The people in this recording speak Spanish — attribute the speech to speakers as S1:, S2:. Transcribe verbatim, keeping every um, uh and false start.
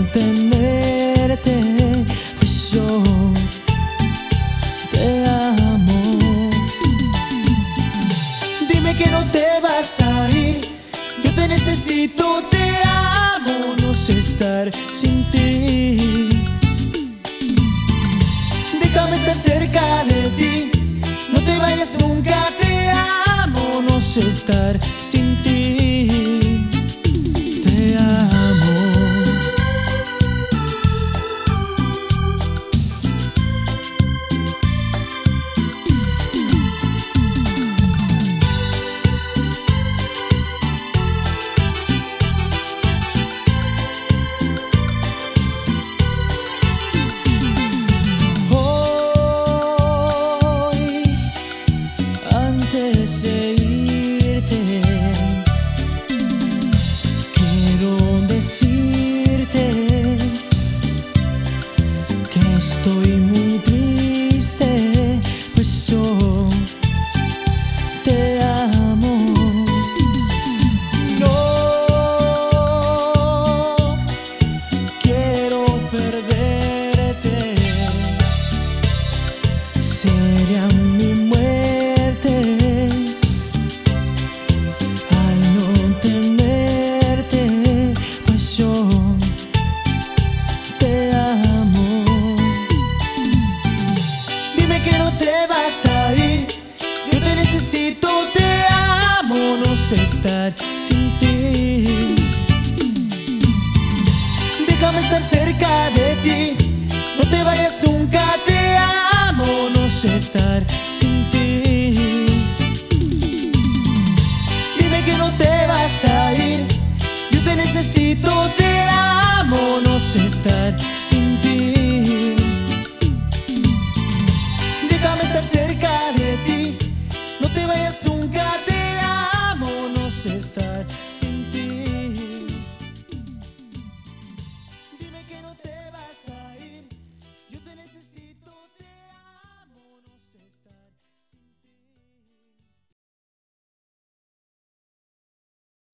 S1: tenerte, pues yo te amo. Dime que no te vas a ir, yo te necesito, te amo, no sé estar sin ti. Déjame estar cerca de ti, no te vayas nunca, te amo, no sé estar sin ti. Te amo. Antes de irte, quiero decirte que estoy muy triste, pues yo te amo. No quiero perderte, sería mi muerte al no tenerte, pues yo te amo. Dime que no te vas a ir, yo te necesito, te amo, no sé estar sin ti. Déjame estar cerca de ti, no te vayas nunca, te amo, no sé estar sin ti. Dime que no te vas a ir, yo te necesito, te amo, no sé estar sin ti.